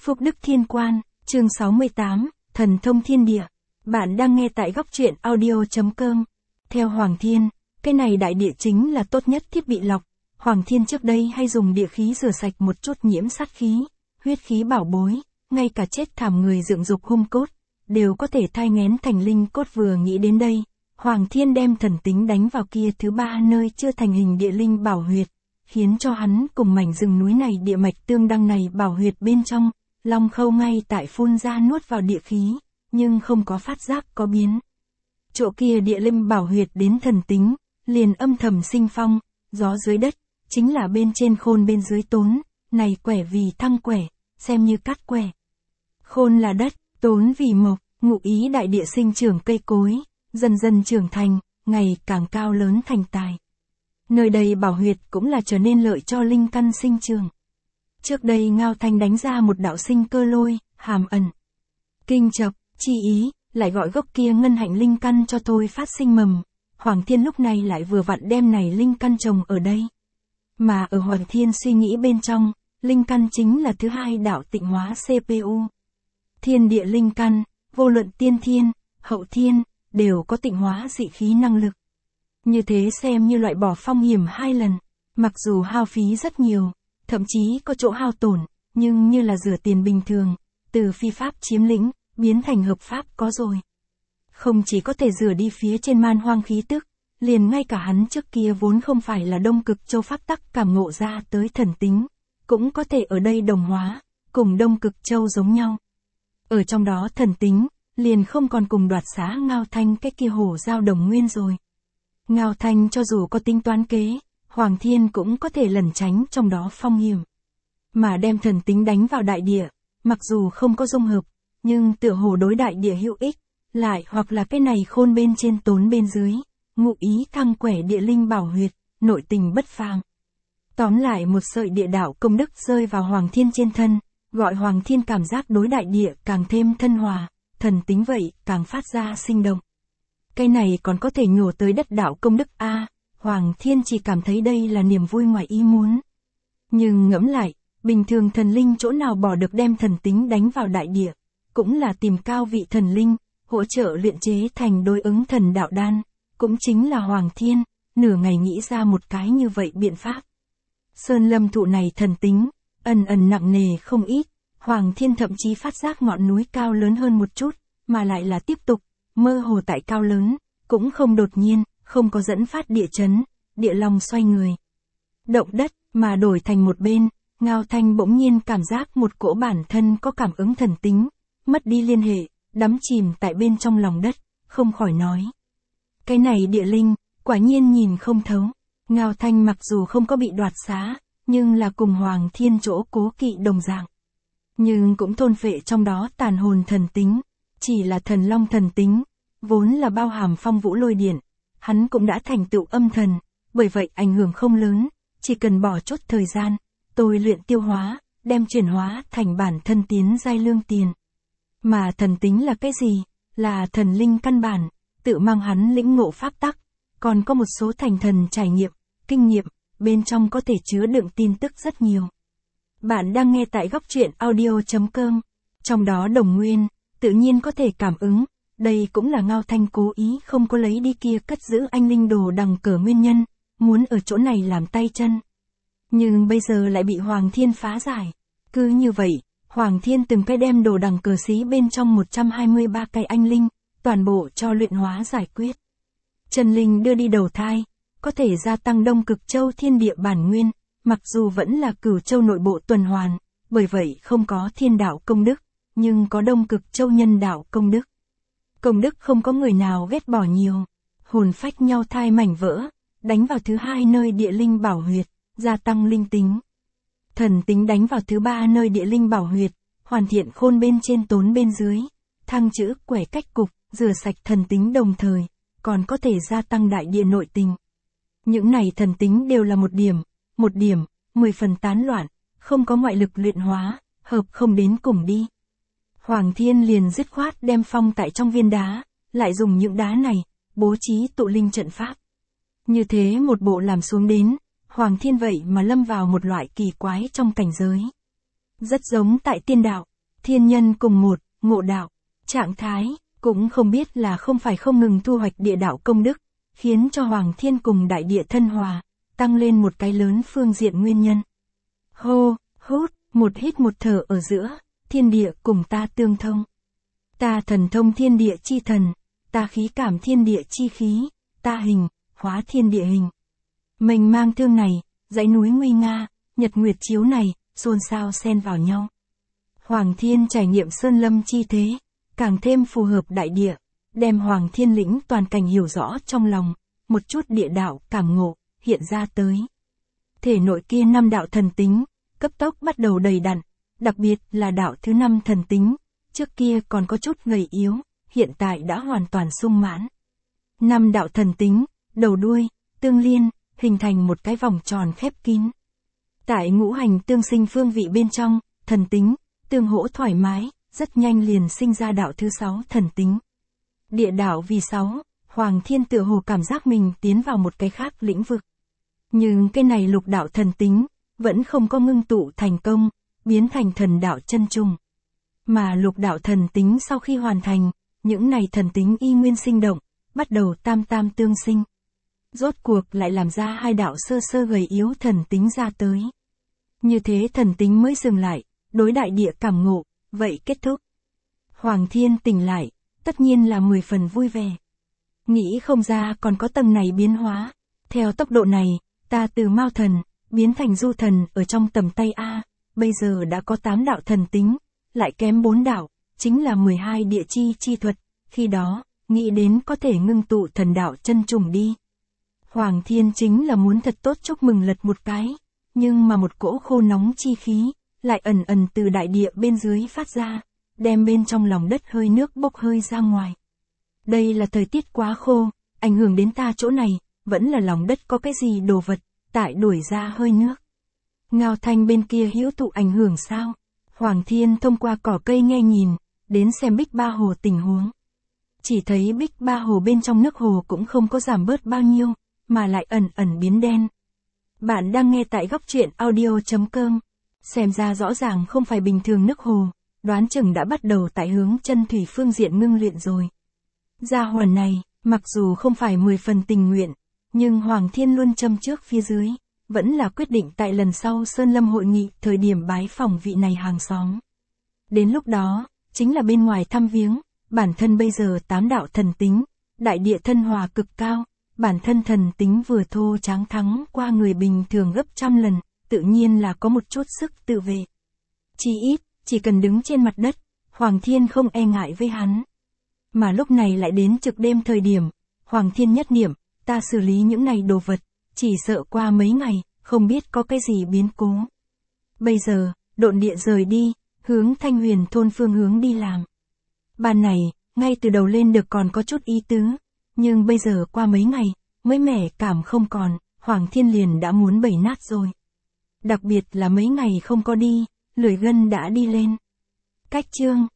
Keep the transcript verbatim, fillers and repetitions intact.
Phúc Đức Thiên Quan, chương sáu mươi tám, Thần Thông Thiên Địa. Bạn đang nghe tại góc truyện audio chấm com. Theo Hoàng Thiên, cái này đại địa chính là tốt nhất thiết bị lọc. Hoàng Thiên trước đây hay dùng địa khí rửa sạch một chút nhiễm sát khí, huyết khí bảo bối, ngay cả chết thảm người dựng dục hung cốt, đều có thể thai nghén thành linh cốt. Vừa nghĩ đến đây, Hoàng Thiên đem thần tính đánh vào kia thứ ba nơi chưa thành hình địa linh bảo huyệt, khiến cho hắn cùng mảnh rừng núi này địa mạch tương đăng này bảo huyệt bên trong, long khâu ngay tại phun ra nuốt vào địa khí, nhưng không có phát giác có biến. Chỗ kia địa linh bảo huyệt đến thần tính, liền âm thầm sinh phong, gió dưới đất, chính là bên trên khôn bên dưới tốn, này quẻ vì thăng quẻ, xem như cắt quẻ. Khôn là đất, tốn vì mộc, ngụ ý đại địa sinh trưởng cây cối, dần dần trưởng thành, ngày càng cao lớn thành tài. Nơi đây bảo huyệt cũng là trở nên lợi cho linh căn sinh trưởng. Trước đây Ngao Thanh đánh ra một đạo sinh cơ lôi, hàm ẩn, kinh chập, chi ý, lại gọi gốc kia ngân hạnh linh căn cho tôi phát sinh mầm. Hoàng Thiên lúc này lại vừa vặn đem này linh căn trồng ở đây. Mà ở Hoàng Thiên suy nghĩ bên trong, linh căn chính là thứ hai đạo tịnh hóa xê pê u. Thiên địa linh căn, vô luận tiên thiên, hậu thiên, đều có tịnh hóa dị khí năng lực. Như thế xem như loại bỏ phong hiểm hai lần, mặc dù hao phí rất nhiều, thậm chí có chỗ hao tổn, nhưng như là rửa tiền bình thường, từ phi pháp chiếm lĩnh, biến thành hợp pháp có rồi. Không chỉ có thể rửa đi phía trên man hoang khí tức, liền ngay cả hắn trước kia vốn không phải là Đông Cực Châu pháp tắc cảm ngộ ra tới thần tính, cũng có thể ở đây đồng hóa, cùng Đông Cực Châu giống nhau. Ở trong đó thần tính, liền không còn cùng đoạt xá Ngao Thanh cái kia hổ giao đồng nguyên rồi. Ngao Thanh cho dù có tính toán kế, Hoàng Thiên cũng có thể lẩn tránh trong đó phong hiểm. Mà đem thần tính đánh vào đại địa, mặc dù không có dung hợp, nhưng tựa hồ đối đại địa hữu ích, lại hoặc là cái này khôn bên trên tốn bên dưới, ngụ ý thăng quẻ địa linh bảo huyệt, nội tình bất phàm. Tóm lại một sợi địa đạo công đức rơi vào Hoàng Thiên trên thân, gọi Hoàng Thiên cảm giác đối đại địa càng thêm thân hòa, thần tính vậy càng phát ra sinh động. Cái này còn có thể nhổ tới đất đạo công đức a. Hoàng Thiên chỉ cảm thấy đây là niềm vui ngoài ý muốn. Nhưng ngẫm lại, bình thường thần linh chỗ nào bỏ được đem thần tính đánh vào đại địa, cũng là tìm cao vị thần linh, hỗ trợ luyện chế thành đối ứng thần đạo đan, cũng chính là Hoàng Thiên, nửa ngày nghĩ ra một cái như vậy biện pháp. Sơn lâm thụ này thần tính, ẩn ẩn nặng nề không ít, Hoàng Thiên thậm chí phát giác ngọn núi cao lớn hơn một chút, mà lại là tiếp tục, mơ hồ tại cao lớn, cũng không đột nhiên, không có dẫn phát địa chấn, địa long xoay người. Động đất, mà đổi thành một bên, Ngao Thanh bỗng nhiên cảm giác một cỗ bản thân có cảm ứng thần tính, mất đi liên hệ, đắm chìm tại bên trong lòng đất, không khỏi nói. Cái này địa linh, quả nhiên nhìn không thấu. Ngao Thanh mặc dù không có bị đoạt xá, nhưng là cùng Hoàng Thiên chỗ cố kỵ đồng dạng. Nhưng cũng thôn phệ trong đó tàn hồn thần tính, chỉ là thần long thần tính, vốn là bao hàm phong vũ lôi điện, hắn cũng đã thành tựu âm thần, bởi vậy ảnh hưởng không lớn, chỉ cần bỏ chút thời gian, tôi luyện tiêu hóa, đem chuyển hóa thành bản thân tiến giai lương tiền. Mà thần tính là cái gì? Là thần linh căn bản, tự mang hắn lĩnh ngộ pháp tắc, còn có một số thành thần trải nghiệm, kinh nghiệm, bên trong có thể chứa đựng tin tức rất nhiều. Bạn đang nghe tại góc truyện audio chấm com, trong đó đồng nguyên, tự nhiên có thể cảm ứng, đây cũng là Ngao Thanh cố ý không có lấy đi kia cất giữ anh linh đồ đằng cờ nguyên nhân, muốn ở chỗ này làm tay chân. Nhưng bây giờ lại bị Hoàng Thiên phá giải. Cứ như vậy, Hoàng Thiên từng cái đem đồ đằng cờ xí bên trong một trăm hai mươi ba cây anh linh, toàn bộ cho luyện hóa giải quyết. Chân linh đưa đi đầu thai, có thể gia tăng Đông Cực Châu thiên địa bản nguyên, mặc dù vẫn là Cửu Châu nội bộ tuần hoàn, bởi vậy không có thiên đạo công đức, nhưng có Đông Cực Châu nhân đạo công đức. Công đức không có người nào ghét bỏ nhiều, hồn phách nhau thai mảnh vỡ, đánh vào thứ hai nơi địa linh bảo huyệt, gia tăng linh tính. Thần tính đánh vào thứ ba nơi địa linh bảo huyệt, hoàn thiện khôn bên trên tốn bên dưới, thăng chữ quẻ cách cục, rửa sạch thần tính đồng thời, còn có thể gia tăng đại địa nội tình. Những này thần tính đều là một điểm, một điểm, mười phần tán loạn, không có ngoại lực luyện hóa, hợp không đến cùng đi. Hoàng Thiên liền dứt khoát đem phong tại trong viên đá, lại dùng những đá này, bố trí tụ linh trận pháp. Như thế một bộ làm xuống đến, Hoàng Thiên vậy mà lâm vào một loại kỳ quái trong cảnh giới. Rất giống tại tiên đạo, Thiên nhân cùng một, ngộ đạo, trạng thái, cũng không biết là không phải không ngừng thu hoạch địa đạo công đức, khiến cho Hoàng Thiên cùng đại địa thân hòa, tăng lên một cái lớn phương diện nguyên nhân. Hô, hút, một hít một thở ở giữa, thiên địa cùng ta tương thông. Ta thần thông thiên địa chi thần, ta khí cảm thiên địa chi khí, ta hình, hóa thiên địa hình. Mình mang thương này, dãy núi nguy nga, nhật nguyệt chiếu này, xôn xao xen vào nhau. Hoàng Thiên trải nghiệm sơn lâm chi thế, càng thêm phù hợp đại địa, đem Hoàng Thiên lĩnh toàn cảnh hiểu rõ trong lòng, một chút địa đạo cảm ngộ, hiện ra tới. Thể nội kia năm đạo thần tính, cấp tốc bắt đầu đầy đặn, đặc biệt là đạo thứ năm thần tính, trước kia còn có chút gầy yếu, hiện tại đã hoàn toàn sung mãn. Năm đạo thần tính, đầu đuôi, tương liên, hình thành một cái vòng tròn khép kín. Tại ngũ hành tương sinh phương vị bên trong, thần tính, tương hỗ thoải mái, rất nhanh liền sinh ra đạo thứ sáu thần tính. Địa đạo vì sáu, Hoàng Thiên tựa hồ cảm giác mình tiến vào một cái khác lĩnh vực. Nhưng cái này lục đạo thần tính, vẫn không có ngưng tụ thành công, biến thành thần đạo chân trùng. Mà lục đạo thần tính sau khi hoàn thành, những này thần tính y nguyên sinh động, bắt đầu tam tam tương sinh. Rốt cuộc lại làm ra hai đạo sơ sơ gầy yếu thần tính ra tới. Như thế thần tính mới dừng lại, đối đại địa cảm ngộ, vậy kết thúc. Hoàng Thiên tỉnh lại, tất nhiên là mười phần vui vẻ. Nghĩ không ra còn có tầng này biến hóa. Theo tốc độ này, ta từ Mao thần, biến thành Du thần ở trong tầm tay A, bây giờ đã có tám đạo thần tính, lại kém bốn đạo, chính là mười hai địa chi chi thuật, khi đó, nghĩ đến có thể ngưng tụ thần đạo chân trùng đi. Hoàng Thiên chính là muốn thật tốt chúc mừng lật một cái, nhưng mà một cỗ khô nóng chi khí, lại ẩn ẩn từ đại địa bên dưới phát ra, đem bên trong lòng đất hơi nước bốc hơi ra ngoài. Đây là thời tiết quá khô, ảnh hưởng đến ta chỗ này, vẫn là lòng đất có cái gì đồ vật, tại đuổi ra hơi nước. Ngao Thanh bên kia hữu thụ ảnh hưởng sao? Hoàng Thiên thông qua cỏ cây nghe nhìn, đến xem Bích Ba Hồ tình huống. Chỉ thấy Bích Ba Hồ bên trong nước hồ cũng không có giảm bớt bao nhiêu, mà lại ẩn ẩn biến đen. Bạn đang nghe tại góc truyện audio chấm com. Xem ra rõ ràng không phải bình thường nước hồ, đoán chừng đã bắt đầu tại hướng chân thủy phương diện ngưng luyện rồi. Gia hỏa này, mặc dù không phải mười phần tình nguyện, nhưng Hoàng Thiên luôn châm trước phía dưới, vẫn là quyết định tại lần sau Sơn Lâm hội nghị thời điểm bái phòng vị này hàng xóm. Đến lúc đó, chính là bên ngoài thăm viếng, bản thân bây giờ tám đạo thần tính, đại địa thân hòa cực cao, bản thân thần tính vừa thô tráng thắng qua người bình thường gấp trăm lần, tự nhiên là có một chút sức tự vệ. Chỉ ít, chỉ cần đứng trên mặt đất, Hoàng Thiên không e ngại với hắn. Mà lúc này lại đến trực đêm thời điểm, Hoàng Thiên nhất niệm, ta xử lý những này đồ vật, chỉ sợ qua mấy ngày, không biết có cái gì biến cố. Bây giờ, độn địa rời đi, hướng Thanh Huyền thôn phương hướng đi làm. Ban này, ngay từ đầu lên được còn có chút ý tứ, nhưng bây giờ qua mấy ngày, mới mẻ cảm không còn, Hoàng Thiên liền đã muốn bẩy nát rồi. Đặc biệt là mấy ngày không có đi, lười gân đã đi lên. Cách chương